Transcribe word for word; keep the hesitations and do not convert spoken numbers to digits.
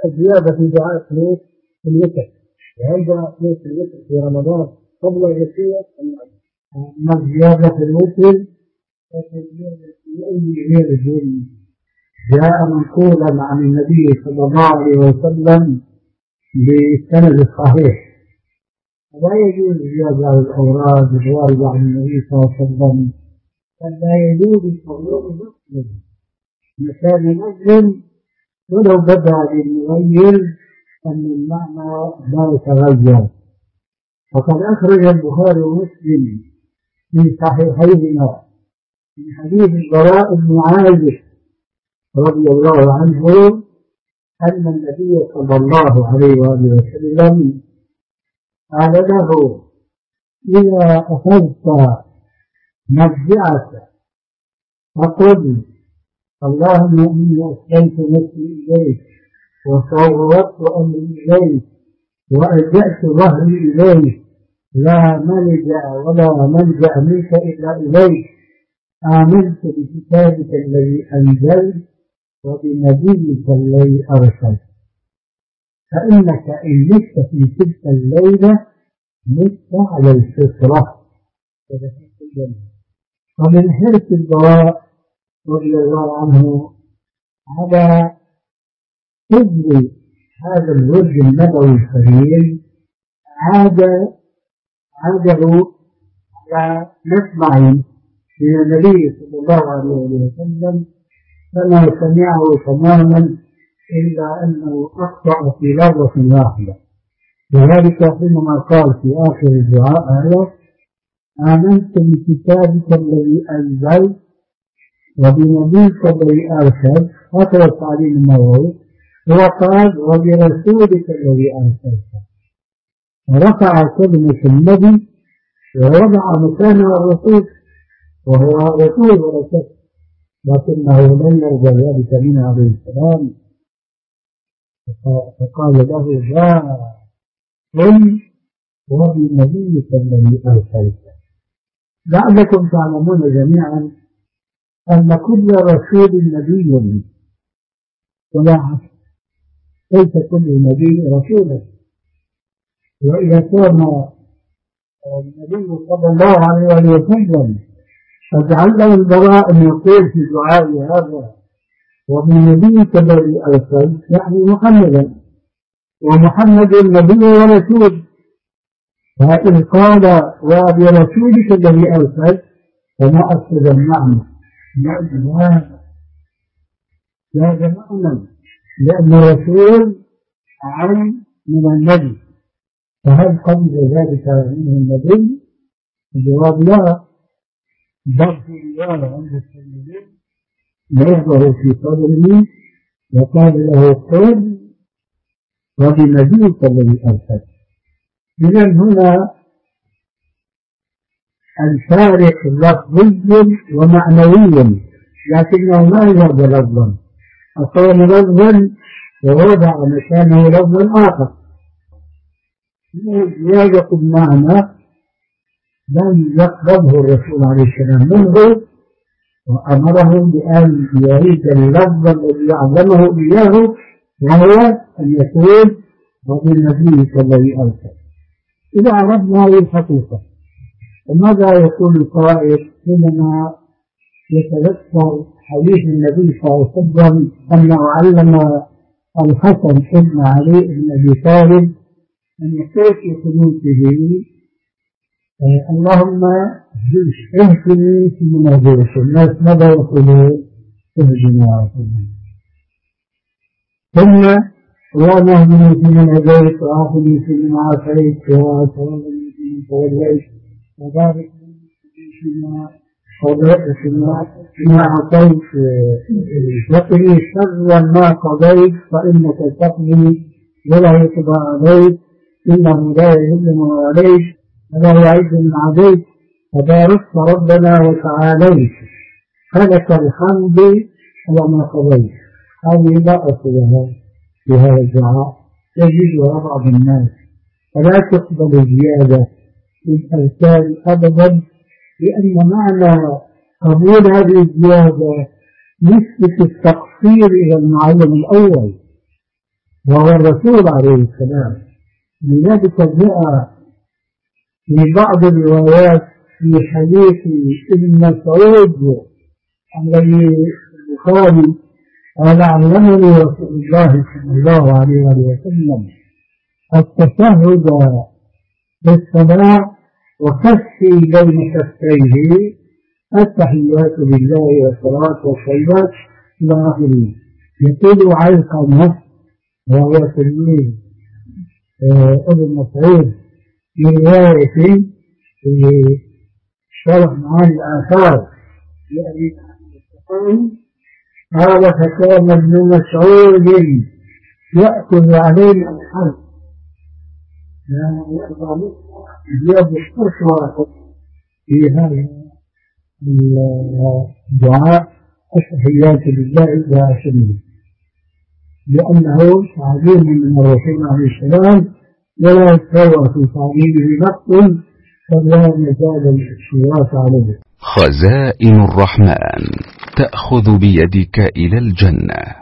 الزيادة في دعاء قنوت الوتر، وهل دعاء قنوت الوتر في رمضان قبل العشية أم بعد؟ أما الزيادة في الوتر جاء منقولا عن النبي صلى الله عليه وسلم بالسند الصحيح، ولا يجوز زيادة على الأوراد الواردة عن النبي صلى الله عليه وسلم، فلا يجوز التغيير مسلم مكان مسلم ولو بدا للمغير أن المعنى لا يتغير. وقد أخرج البخاري ومسلم في صحيحيهما من حديث البراء بن عازب رضي الله عنه أن النبي صلى الله عليه وآله وسلم قال له: إذا أخذت مفزعك فقل: اللهم إني أسلمت نفسي إليك وفوضت أمري إليك وألجأت ظهري إليك، لا ملجأ ولا ملجأ منك إلا إليك، آمنت بكتابك الذي أنزلت وبنبيك الذي أرسلت، فإنك إن مت في تلك الليلة مت على الفطرة. ومن حرص البراء رضي الله عنه على حفظ هذا الورد النبوي الكريم عاد عاده على مسمع من النبي صلى الله عليه وسلم، فما سمعه تماما إلا أنه أخطأ في لفظة واحدة، وذلك حينما قال في آخر الدعاء هذا: آمنت بكتابك الذي أنزلت وبنبيك الذي أرسلت، هكذا تعليم النووي، وقال: وبرسولك الذي أرسلت، ورفع كلمة النبي ووضع مكانها الرسول، وهو رسول ولا شك، لكنه لم يرضى ذلك منه عليه السلام، فقال له: لا قل وبنبيك الذي أرسلت. لعلكم تعلمون جميعا أن كل رسول نبي ولا عكس، ليس كل نبي رسولا. وإذا كان النبي صلى الله عليه وسلم قد علم البراء أن يقول في دعاء هذا: وبنبيك الذي أرسلت، يعني محمدا، ومحمد نبي ورسول، فإن قال وبرسولك الذي أرسلت فما أفسد المعنى؟ لا جمعنا، لأن الرسول عام من النبي، فهل قبل ذلك منه النبي؟ الجواب لا، ضبط الله عند التلميذ يظهر في صدره وقال له: قل وبنبيك الذي أرسلت. إذا هنا الفارق لفظي ومعنوي، لكنه ما يرد لفظا، أقام لفظا ووضع مكانه لفظا آخر. زيادة المعنى لم يقبله الرسول عليه السلام منه، وأمره بأن يعيد اللفظ الذي علمه إياه، وهو أن يقول: وبالنبي الذي أرسل. إذا عرفنا هذه الحقيقة، فماذا يقول القائل حينما يتذكر حديث النبي صلى الله عليه وسلم أنه علم الحسن بن علي بن أبي طالب أن يقول في قنوته: اللهم اهدني في منازلك. الناس ماذا يقولون؟ اهدنا. ثم: اللهم اهدني في من هديت وعافني في من عافيت وتولني في من توليت وبارك لي فيما قضيت فيما أعطيت وقني شر ما قضيت فإنك تقضي ولا يقضى عليك، إنه لا يذل من عليك ولا يعز من عديك، تباركت ربنا وتعاليت، فلك الحمد على ما قضيت. هذه لا أصلها في هذا الدعاء، يجوزها بعض الناس، فلا تقبل الزيادة في الأذكار أبدا، لأن معنى قبول هذه الزيادة نسبة التقصير إلى المعلم الأول، وهو الرسول عليه السلام. لذلك جاء في بعض الروايات في حديث ابن مسعود الذي البخاري قال علمني رسول الله صلى الله عليه وسلم التشهد بالصلاة وكفي بين كفيه التحيات لله والصلاة والطيبات إلى آخره. يقول علقمة وهو تلميذ ابن مسعود في رواية في شرح معاني الآثار لأبي قال فكان ابن مسعود يأكل علينا الحرب يجب الشرط في هذا الدعاء التحيات لله وسلم، لأنه تعظيم من الرسول عليه السلام ولا يتسوى في تعظيمه نقص فلا مجال الاشتراك عليه. خزائن الرحمن تأخذ بيدك إلى الجنة.